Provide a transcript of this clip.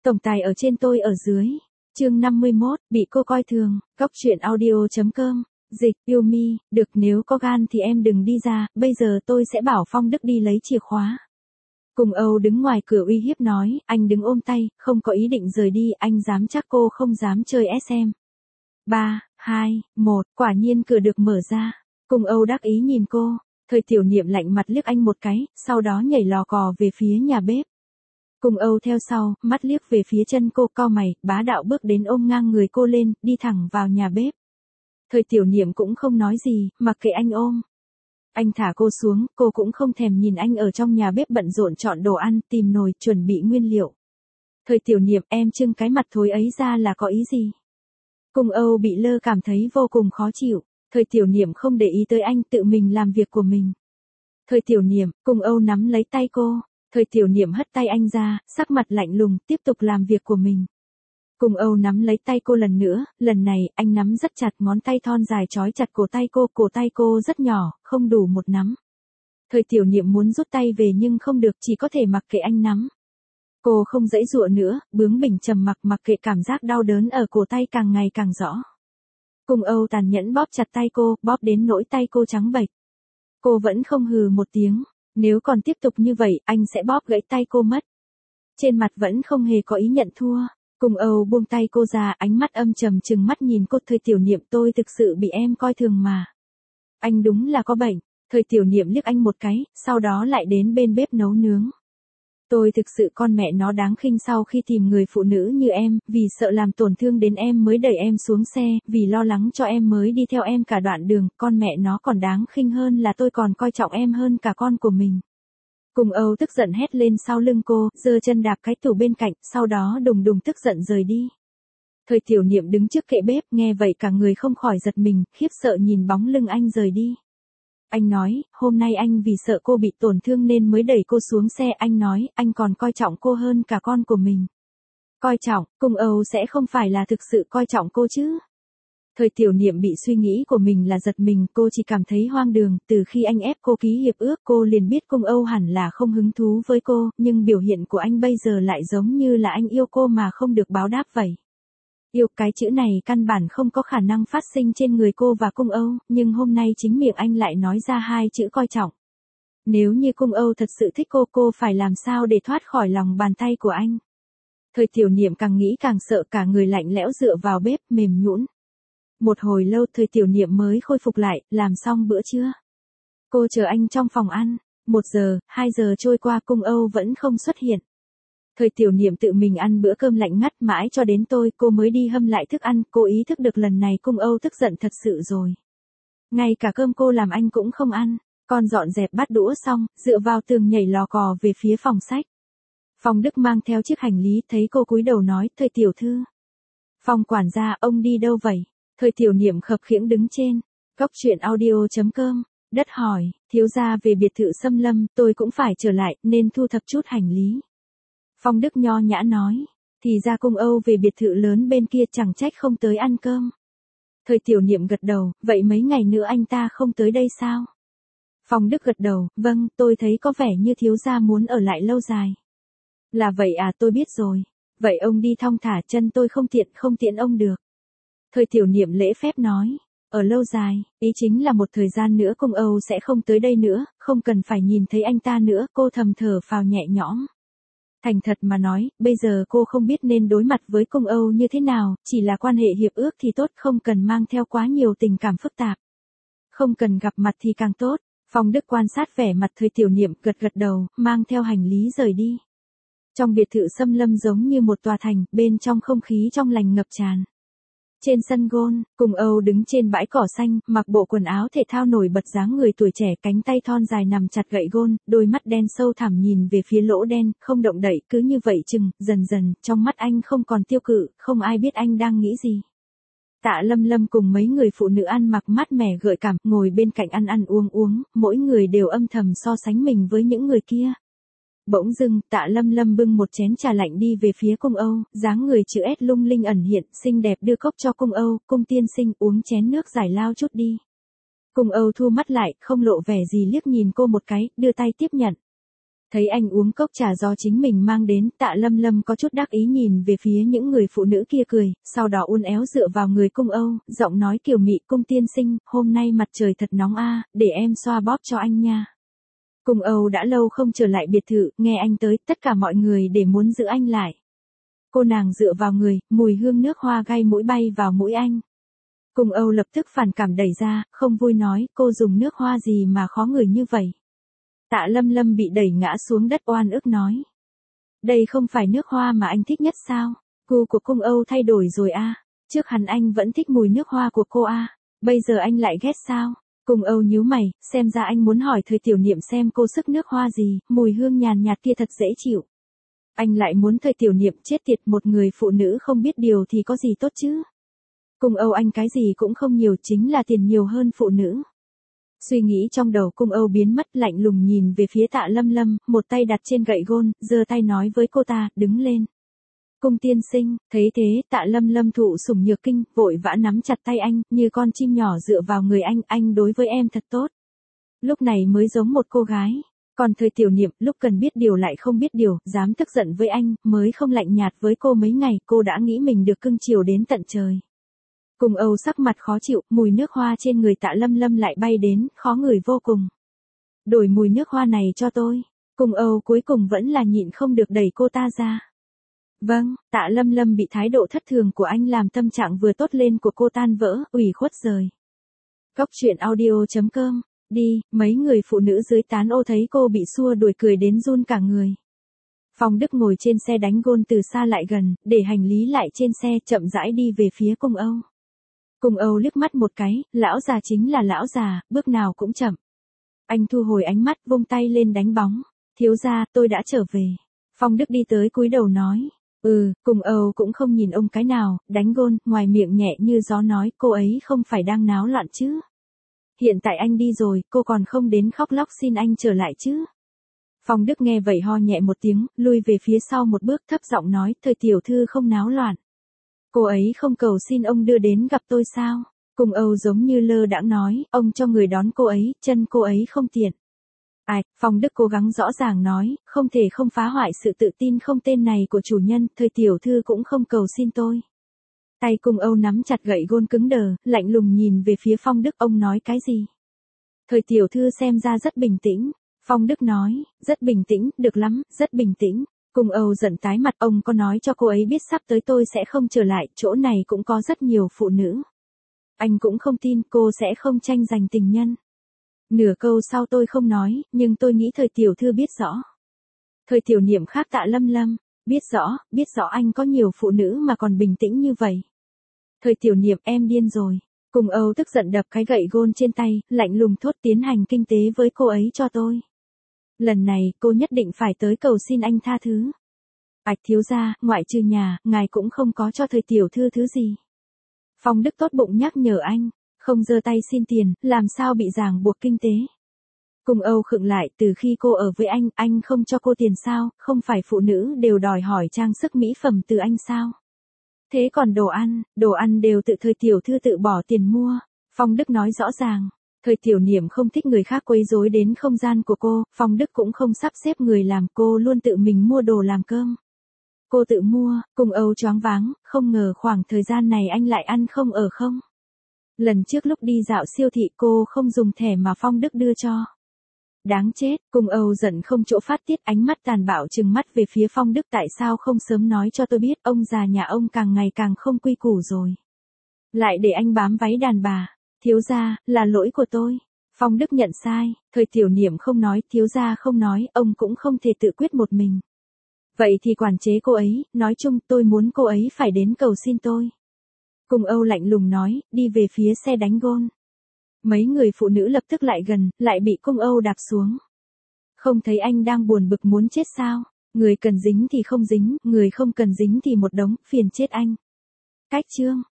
Tổng tài ở trên tôi ở dưới. Chương 51, bị cô coi thường. Góc truyện audio.com. Dịch, yêu mi, được nếu có gan thì em đừng đi ra, bây giờ tôi sẽ bảo Phong Đức đi lấy chìa khóa. Cùng Âu đứng ngoài cửa uy hiếp nói, anh đứng ôm tay, không có ý định rời đi, anh dám chắc cô không dám chơi SM. 3, 2, 1, quả nhiên cửa được mở ra. Cùng Âu đắc ý nhìn cô, Thời Tiểu Niệm lạnh mặt liếc anh một cái, sau đó nhảy lò cò về phía nhà bếp. Cùng Âu theo sau, mắt liếc về phía chân cô, cau mày, bá đạo bước đến ôm ngang người cô lên, đi thẳng vào nhà bếp. Thời Tiểu Niệm cũng không nói gì, mặc kệ anh ôm. Anh thả cô xuống, cô cũng không thèm nhìn anh ở trong nhà bếp bận rộn chọn đồ ăn, tìm nồi, chuẩn bị nguyên liệu. Thời Tiểu Niệm, em trưng cái mặt thối ấy ra là có ý gì? Cùng Âu bị lơ cảm thấy vô cùng khó chịu. Thời Tiểu Niệm không để ý tới anh, tự mình làm việc của mình. Thời Tiểu Niệm, Cùng Âu nắm lấy tay cô. Thời Tiểu Niệm hất tay anh ra, sắc mặt lạnh lùng, tiếp tục làm việc của mình. Cùng Âu nắm lấy tay cô lần nữa, lần này, anh nắm rất chặt, ngón tay thon dài trói chặt cổ tay cô rất nhỏ, không đủ một nắm. Thời Tiểu Niệm muốn rút tay về nhưng không được, chỉ có thể mặc kệ anh nắm. Cô không giãy giụa nữa, bướng bỉnh trầm mặc kệ cảm giác đau đớn ở cổ tay càng ngày càng rõ. Cùng Âu tàn nhẫn bóp chặt tay cô, bóp đến nỗi tay cô trắng bệch. Cô vẫn không hừ một tiếng, nếu còn tiếp tục như vậy, anh sẽ bóp gãy tay cô mất. Trên mặt vẫn không hề có ý nhận thua. Cùng Âu buông tay cô ra, ánh mắt âm trầm trừng mắt nhìn cô. Thời Tiểu Niệm, tôi thực sự bị em coi thường mà. Anh đúng là có bệnh. Thời Tiểu Niệm liếc anh một cái, sau đó lại đến bên bếp nấu nướng. Tôi thực sự con mẹ nó đáng khinh, sau khi tìm người phụ nữ như em, vì sợ làm tổn thương đến em mới đẩy em xuống xe, vì lo lắng cho em mới đi theo em cả đoạn đường, con mẹ nó còn đáng khinh hơn là tôi còn coi trọng em hơn cả con của mình. Cùng Âu tức giận hét lên sau lưng cô, giơ chân đạp cái tủ bên cạnh, sau đó đùng đùng tức giận rời đi. Thời Tiểu Niệm đứng trước kệ bếp, nghe vậy cả người không khỏi giật mình, khiếp sợ nhìn bóng lưng anh rời đi. Anh nói, hôm nay anh vì sợ cô bị tổn thương nên mới đẩy cô xuống xe, anh nói, anh còn coi trọng cô hơn cả con của mình. Coi trọng, Cùng Âu sẽ không phải là thực sự coi trọng cô chứ? Thời Tiểu Niệm bị suy nghĩ của mình là giật mình, cô chỉ cảm thấy hoang đường, từ khi anh ép cô ký hiệp ước cô liền biết Cùng Âu hẳn là không hứng thú với cô, nhưng biểu hiện của anh bây giờ lại giống như là anh yêu cô mà không được báo đáp vậy. Yêu, cái chữ này căn bản không có khả năng phát sinh trên người cô và Cung Âu, nhưng hôm nay chính miệng anh lại nói ra hai chữ coi trọng. Nếu như Cung Âu thật sự thích cô phải làm sao để thoát khỏi lòng bàn tay của anh? Thời Tiểu Niệm càng nghĩ càng sợ, cả người lạnh lẽo dựa vào bếp, mềm nhũn. Một hồi lâu Thời Tiểu Niệm mới khôi phục lại, làm xong bữa trưa. Cô chờ anh trong phòng ăn, 1 giờ, 2 giờ trôi qua, Cung Âu vẫn không xuất hiện. Thời Tiểu Niệm tự mình ăn bữa cơm lạnh ngắt, mãi cho đến cô mới đi hâm lại thức ăn, cô ý thức được lần này Cung Âu tức giận thật sự rồi. Ngay cả cơm cô làm anh cũng không ăn, còn dọn dẹp bát đũa xong, dựa vào tường nhảy lò cò về phía phòng sách. Phong Đức mang theo chiếc hành lý, thấy cô cúi đầu nói, Thời tiểu thư. Phong quản gia, ông đi đâu vậy? Thời Tiểu Niệm khập khiễng đứng trên. Góc truyện audio.com. Đất hỏi, thiếu gia về biệt thự Sâm Lâm, tôi cũng phải trở lại, nên thu thập chút hành lý. Phong Đức nho nhã nói, thì ra Cung Âu về biệt thự lớn bên kia, chẳng trách không tới ăn cơm. Thời Tiểu Niệm gật đầu, vậy mấy ngày nữa anh ta không tới đây sao? Phong Đức gật đầu, vâng, tôi thấy có vẻ như thiếu gia muốn ở lại lâu dài. Là vậy à, tôi biết rồi. Vậy ông đi thong thả, chân tôi không tiện ông được. Thời Tiểu Niệm lễ phép nói, ở lâu dài, ý chính là một thời gian nữa Cung Âu sẽ không tới đây nữa, không cần phải nhìn thấy anh ta nữa, cô thầm thở phào nhẹ nhõm. Thành thật mà nói, bây giờ cô không biết nên đối mặt với Cung Âu như thế nào, chỉ là quan hệ hiệp ước thì tốt, không cần mang theo quá nhiều tình cảm phức tạp. Không cần gặp mặt thì càng tốt. Phong Đức quan sát vẻ mặt Thời Tiểu Niệm, gật đầu, mang theo hành lý rời đi. Trong biệt thự Sâm Lâm giống như một tòa thành, bên trong không khí trong lành ngập tràn. Trên sân golf, Cung Âu đứng trên bãi cỏ xanh, mặc bộ quần áo thể thao nổi bật dáng người tuổi trẻ, cánh tay thon dài nằm chặt gậy golf, đôi mắt đen sâu thẳm nhìn về phía lỗ đen, không động đậy, cứ như vậy chừng, dần dần, trong mắt anh không còn tiêu cự, không ai biết anh đang nghĩ gì. Tạ Lâm Lâm cùng mấy người phụ nữ ăn mặc mát mẻ gợi cảm, ngồi bên cạnh ăn uống, mỗi người đều âm thầm so sánh mình với những người kia. Bỗng dưng, Tạ Lâm Lâm bưng một chén trà lạnh đi về phía Cung Âu, dáng người chữ S lung linh ẩn hiện, xinh đẹp đưa cốc cho Cung Âu, Cung tiên sinh uống chén nước giải lao chút đi. Cung Âu thu mắt lại, không lộ vẻ gì, liếc nhìn cô một cái, đưa tay tiếp nhận. Thấy anh uống cốc trà do chính mình mang đến, Tạ Lâm Lâm có chút đắc ý nhìn về phía những người phụ nữ kia cười, sau đó uốn éo dựa vào người Cung Âu, giọng nói kiều mị, Cung tiên sinh, hôm nay mặt trời thật nóng a, để em xoa bóp cho anh nha. Cung Âu đã lâu không trở lại biệt thự, nghe anh tới, tất cả mọi người để muốn giữ anh lại. Cô nàng dựa vào người, mùi hương nước hoa gai mũi bay vào mũi anh. Cung Âu lập tức phản cảm đẩy ra, không vui nói, cô dùng nước hoa gì mà khó ngửi như vậy. Tạ Lâm Lâm bị đẩy ngã xuống đất oan ức nói. Đây không phải nước hoa mà anh thích nhất sao? Gu của Cung Âu thay đổi rồi a. Trước hắn anh vẫn thích mùi nước hoa của cô a. Bây giờ anh lại ghét sao? Cung Âu nhíu mày, xem ra anh muốn hỏi Thời Tiểu Niệm xem cô sức nước hoa gì, mùi hương nhàn nhạt kia thật dễ chịu. Anh lại muốn Thời Tiểu Niệm chết tiệt, một người phụ nữ không biết điều thì có gì tốt chứ? Cung Âu anh cái gì cũng không nhiều, chính là tiền nhiều hơn phụ nữ. Suy nghĩ trong đầu Cung Âu biến mất, lạnh lùng nhìn về phía Tạ Lâm Lâm, một tay đặt trên gậy gôn, giơ tay nói với cô ta, đứng lên. Cung tiên sinh, thấy thế, Tạ Lâm Lâm thụ sủng nhược kinh, vội vã nắm chặt tay anh, như con chim nhỏ dựa vào người anh đối với em thật tốt. Lúc này mới giống một cô gái. Còn Thời Tiểu Niệm, lúc cần biết điều lại không biết điều, dám tức giận với anh, mới không lạnh nhạt với cô mấy ngày, cô đã nghĩ mình được cưng chiều đến tận trời. Cung Âu sắc mặt khó chịu, mùi nước hoa trên người Tạ Lâm Lâm lại bay đến, khó ngửi vô cùng. Đổi mùi nước hoa này cho tôi. Cung Âu cuối cùng vẫn là nhịn không được đẩy cô ta ra. Vâng, Tạ Lâm Lâm bị thái độ thất thường của anh làm tâm trạng vừa tốt lên của cô tan vỡ, ủy khuất rời. Cốc truyện audio.com, đi, mấy người phụ nữ dưới tán ô thấy cô bị xua đuổi cười đến run cả người. Phong Đức ngồi trên xe đánh gôn từ xa lại gần, để hành lý lại trên xe, chậm rãi đi về phía Cung Âu. Cung Âu liếc mắt một cái, lão già chính là lão già, bước nào cũng chậm. Anh thu hồi ánh mắt, vung tay lên đánh bóng. Thiếu gia, tôi đã trở về. Phong Đức đi tới cúi đầu nói. Cung Âu cũng không nhìn ông cái nào, đánh gôn, ngoài miệng nhẹ như gió nói, cô ấy không phải đang náo loạn chứ. Hiện tại anh đi rồi, cô còn không đến khóc lóc xin anh trở lại chứ. Phong Đức nghe vậy ho nhẹ một tiếng, lui về phía sau một bước, thấp giọng nói, Thời tiểu thư không náo loạn. Cô ấy không cầu xin ông đưa đến gặp tôi sao? Cung Âu giống như lơ đãng nói, ông cho người đón cô ấy, chân cô ấy không tiện. Ai, Phong Đức cố gắng rõ ràng nói, không thể không phá hoại sự tự tin không tên này của chủ nhân, Thời tiểu thư cũng không cầu xin tôi. Tay Cung Âu nắm chặt gậy gôn cứng đờ, lạnh lùng nhìn về phía Phong Đức, ông nói cái gì? Thời tiểu thư xem ra rất bình tĩnh. Phong Đức nói, rất bình tĩnh, được lắm, rất bình tĩnh. Cung Âu giận tái mặt, ông có nói cho cô ấy biết sắp tới tôi sẽ không trở lại, chỗ này cũng có rất nhiều phụ nữ. Anh cũng không tin cô sẽ không tranh giành tình nhân. Nửa câu sau tôi không nói, nhưng tôi nghĩ Thời tiểu thư biết rõ. Thời Tiểu Niệm khác Tạ Lâm Lâm, biết rõ anh có nhiều phụ nữ mà còn bình tĩnh như vậy. Thời Tiểu Niệm, em điên rồi. Cung Âu tức giận đập cái gậy gôn trên tay, lạnh lùng thốt, tiến hành kinh tế với cô ấy cho tôi. Lần này, cô nhất định phải tới cầu xin anh tha thứ. Ạch thiếu gia, ngoại trừ nhà, ngài cũng không có cho Thời tiểu thư thứ gì. Phong Đức tốt bụng nhắc nhở anh, không giơ tay xin tiền, làm sao bị ràng buộc kinh tế. Cung Âu khựng lại, từ khi cô ở với anh không cho cô tiền sao, không phải phụ nữ đều đòi hỏi trang sức mỹ phẩm từ anh sao. Thế còn đồ ăn đều tự Thời tiểu thư tự bỏ tiền mua. Phong Đức nói rõ ràng. Thời Tiểu Niệm không thích người khác quấy rối đến không gian của cô, Phong Đức cũng không sắp xếp người làm, cô luôn tự mình mua đồ làm cơm. Cô tự mua, Cung Âu choáng váng, không ngờ khoảng thời gian này anh lại ăn không ở không. Lần trước lúc đi dạo siêu thị cô không dùng thẻ mà Phong Đức đưa cho. Đáng chết, Cung Âu giận không chỗ phát tiết, ánh mắt tàn bạo trừng mắt về phía Phong Đức, tại sao không sớm nói cho tôi biết, ông già nhà ông càng ngày càng không quy củ rồi. Lại để anh bám váy đàn bà. Thiếu gia, là lỗi của tôi. Phong Đức nhận sai, Thời Tiểu Niệm không nói, thiếu gia không nói, ông cũng không thể tự quyết một mình. Vậy thì quản chế cô ấy, nói chung tôi muốn cô ấy phải đến cầu xin tôi. Cung Âu lạnh lùng nói, đi về phía xe đánh gôn. Mấy người phụ nữ lập tức lại gần, lại bị Cung Âu đạp xuống. Không thấy anh đang buồn bực muốn chết sao? Người cần dính thì không dính, người không cần dính thì một đống, phiền chết anh. Cách chương.